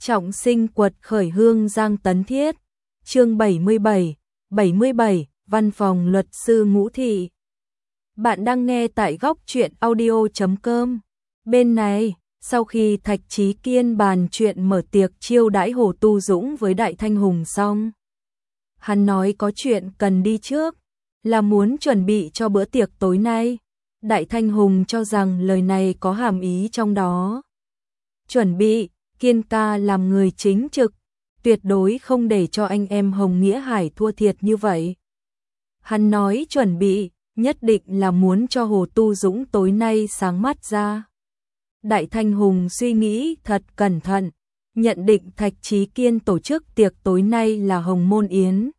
Trọng sinh quật khởi Hương Giang Tấn Thiết. Chương 77, Văn phòng luật sư Ngũ Thị. Bạn đang nghe tại góc truyện audio.com. Bên này, sau khi Thạch Chí Kiên bàn chuyện mở tiệc chiêu đãi Hồ Tu Dũng với Đại Thanh Hùng xong, hắn nói có chuyện cần đi trước, là muốn chuẩn bị cho bữa tiệc tối nay. Đại Thanh Hùng cho rằng lời này có hàm ý trong đó. Chuẩn bị, Kiên ca làm người chính trực, tuyệt đối không để cho anh em Hồng Nghĩa Hải thua thiệt như vậy. Hắn nói chuẩn bị, nhất định là muốn cho Hồ Tu Dũng tối nay sáng mắt ra. Đại Thanh Hùng suy nghĩ thật cẩn thận, nhận định Thạch Chí Kiên tổ chức tiệc tối nay là Hồng Môn Yến.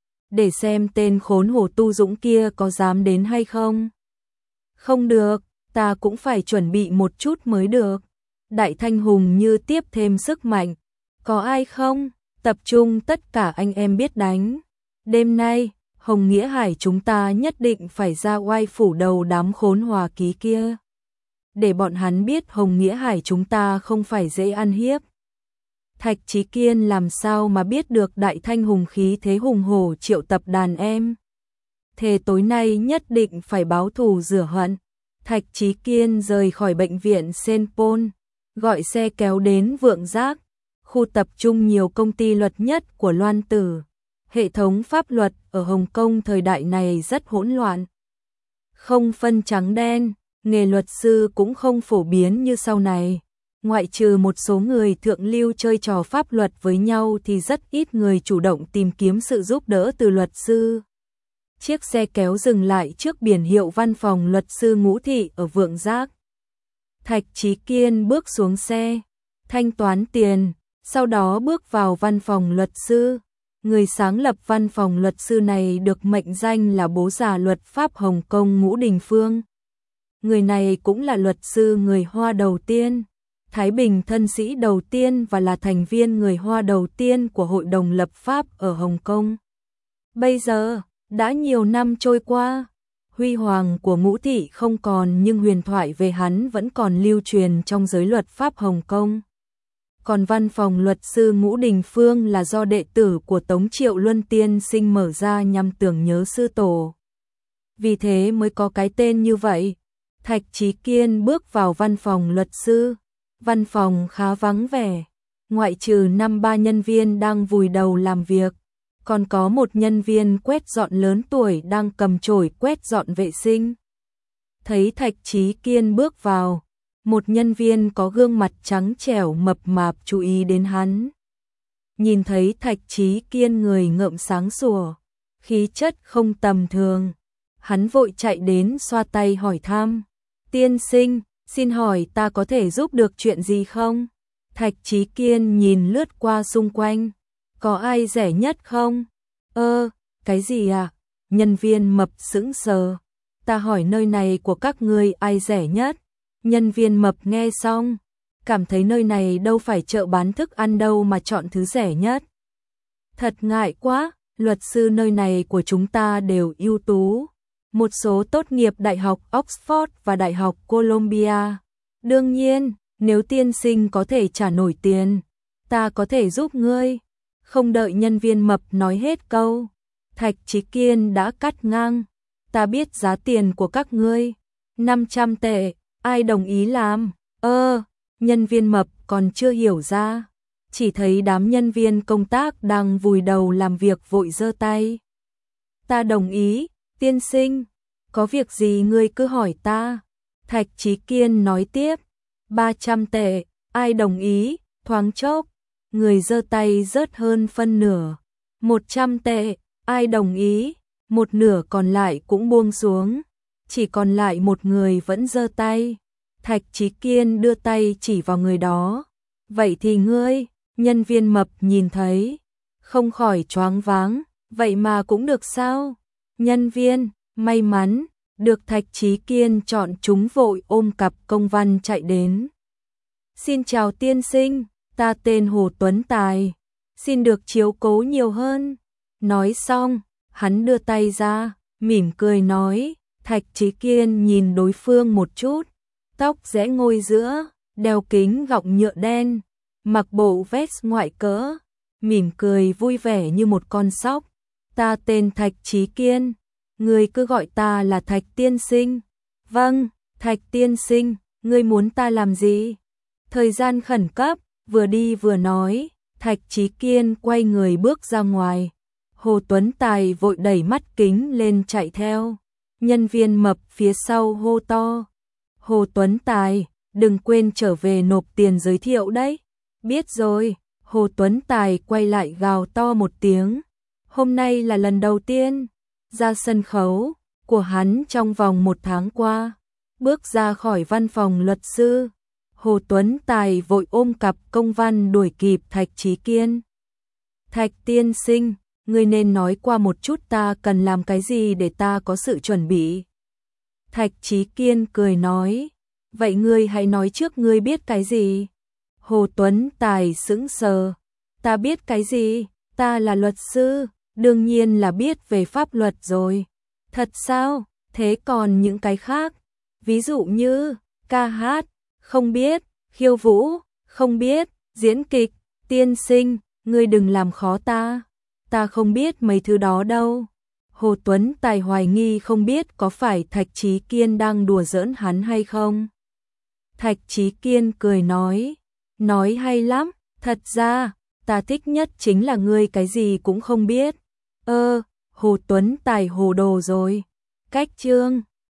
Để xem tên khốn Hồ Tu Dũng kia có dám đến hay không. Không được, ta cũng phải chuẩn bị một chút mới được. Đại Thanh Hùng như tiếp thêm sức mạnh. Có ai không? Tập trung tất cả anh em biết đánh. Đêm nay, Hồng Nghĩa Hải chúng ta nhất định phải ra oai phủ đầu đám khốn Hòa Ký kia. Để bọn hắn biết Hồng Nghĩa Hải chúng ta không phải dễ ăn hiếp. Thạch Chí Kiên làm sao mà biết được Đại Thanh Hùng khí thế hùng hổ triệu tập đàn em. Thề tối nay nhất định phải báo thù rửa hận. Thạch Chí Kiên rời khỏi bệnh viện Senpol, gọi xe kéo đến Vượng Giác, khu tập trung nhiều công ty luật nhất của Loan Tử. Hệ thống pháp luật ở Hồng Kông thời đại này rất hỗn loạn. Không phân trắng đen, nghề luật sư cũng không phổ biến như sau này. Ngoại trừ một số người thượng lưu chơi trò pháp luật với nhau thì rất ít người chủ động tìm kiếm sự giúp đỡ từ luật sư. Chiếc xe kéo dừng lại trước biển hiệu văn phòng luật sư Ngũ Thị ở Vượng Giác. Thạch Chí Kiên bước xuống xe, thanh toán tiền, sau đó bước vào văn phòng luật sư. Người sáng lập văn phòng luật sư này được mệnh danh là bố già luật pháp Hồng Kông Ngũ Đình Phương. Người này cũng là luật sư người Hoa đầu tiên, Thái Bình thân sĩ đầu tiên và là thành viên người Hoa đầu tiên của Hội đồng lập pháp ở Hồng Kông. Bây giờ, đã nhiều năm trôi qua, huy hoàng của Ngũ Thị không còn nhưng huyền thoại về hắn vẫn còn lưu truyền trong giới luật pháp Hồng Kông. Còn văn phòng luật sư Ngũ Đình Phương là do đệ tử của Tống Triệu Luân Tiên Sinh mở ra nhằm tưởng nhớ sư tổ. Vì thế mới có cái tên như vậy. Thạch Chí Kiên bước vào văn phòng luật sư. Văn phòng khá vắng vẻ, ngoại trừ 5-3 nhân viên đang vùi đầu làm việc. Còn có một nhân viên quét dọn lớn tuổi đang cầm chổi quét dọn vệ sinh. Thấy Thạch Chí Kiên bước vào, một nhân viên có gương mặt trắng trẻo mập mạp chú ý đến hắn. Nhìn thấy Thạch Chí Kiên người ngợm sáng sủa, khí chất không tầm thường, hắn vội chạy đến xoa tay hỏi thăm. Tiên sinh, xin hỏi ta có thể giúp được chuyện gì không? Thạch Chí Kiên nhìn lướt qua xung quanh. Có ai rẻ nhất không? Cái gì à? Nhân viên mập sững sờ. Ta hỏi nơi này của các ngươi ai rẻ nhất? Nhân viên mập nghe xong, cảm thấy nơi này đâu phải chợ bán thức ăn đâu mà chọn thứ rẻ nhất. Thật ngại quá, luật sư nơi này của chúng ta đều ưu tú. Một số tốt nghiệp Đại học Oxford và Đại học Columbia. Đương nhiên, nếu tiên sinh có thể trả nổi tiền, ta có thể giúp ngươi. Không đợi nhân viên mập nói hết câu, Thạch Chí Kiên đã cắt ngang. Ta biết giá tiền của các ngươi, 500 tệ, ai đồng ý làm? Nhân viên mập còn chưa hiểu ra, chỉ thấy đám nhân viên công tác đang vùi đầu làm việc vội giơ tay. Ta đồng ý, tiên sinh, có việc gì ngươi cứ hỏi ta. Thạch Chí Kiên nói tiếp, 300 tệ, ai đồng ý? Thoáng chốc, người giơ tay rớt hơn phân nửa. 100 tệ, ai đồng ý? Một nửa còn lại cũng buông xuống, chỉ còn lại một người vẫn giơ tay. Thạch Chí Kiên đưa tay chỉ vào người đó. Vậy thì ngươi, nhân viên mập nhìn thấy, không khỏi choáng váng, vậy mà cũng được sao? Nhân viên, may mắn, được Thạch Chí Kiên chọn chúng vội ôm cặp công văn chạy đến. Xin chào tiên sinh, ta tên Hồ Tuấn Tài, xin được chiếu cố nhiều hơn. Nói xong, hắn đưa tay ra, mỉm cười nói. Thạch Chí Kiên nhìn đối phương một chút, tóc rẽ ngôi giữa, đeo kính gọng nhựa đen, mặc bộ vest ngoại cỡ, mỉm cười vui vẻ như một con sóc. Ta tên Thạch Chí Kiên, ngươi cứ gọi ta là Thạch tiên sinh. Vâng, Thạch tiên sinh, ngươi muốn ta làm gì? Thời gian khẩn cấp, vừa đi vừa nói, Thạch Chí Kiên quay người bước ra ngoài. Hồ Tuấn Tài vội đẩy mắt kính lên chạy theo. Nhân viên mập phía sau hô to. Hồ Tuấn Tài, đừng quên trở về nộp tiền giới thiệu đấy. Biết rồi, Hồ Tuấn Tài quay lại gào to một tiếng. Hôm nay là lần đầu tiên ra sân khấu của hắn trong vòng 1 tháng qua. Bước ra khỏi văn phòng luật sư, Hồ Tuấn Tài vội ôm cặp công văn đuổi kịp Thạch Chí Kiên. Thạch tiên sinh, ngươi nên nói qua một chút ta cần làm cái gì để ta có sự chuẩn bị. Thạch Chí Kiên cười nói, vậy ngươi hãy nói trước ngươi biết cái gì. Hồ Tuấn Tài sững sờ, ta biết cái gì, ta là luật sư, đương nhiên là biết về pháp luật rồi. Thật sao, thế còn những cái khác, ví dụ như ca hát, không biết, khiêu vũ, không biết, diễn kịch, tiên sinh, ngươi đừng làm khó ta không biết mấy thứ đó đâu. Hồ Tuấn Tài hoài nghi không biết có phải Thạch Chí Kiên đang đùa giỡn hắn hay không. Thạch Chí Kiên cười nói hay lắm, thật ra, ta thích nhất chính là ngươi cái gì cũng không biết. Hồ Tuấn Tài hồ đồ rồi. Cách chương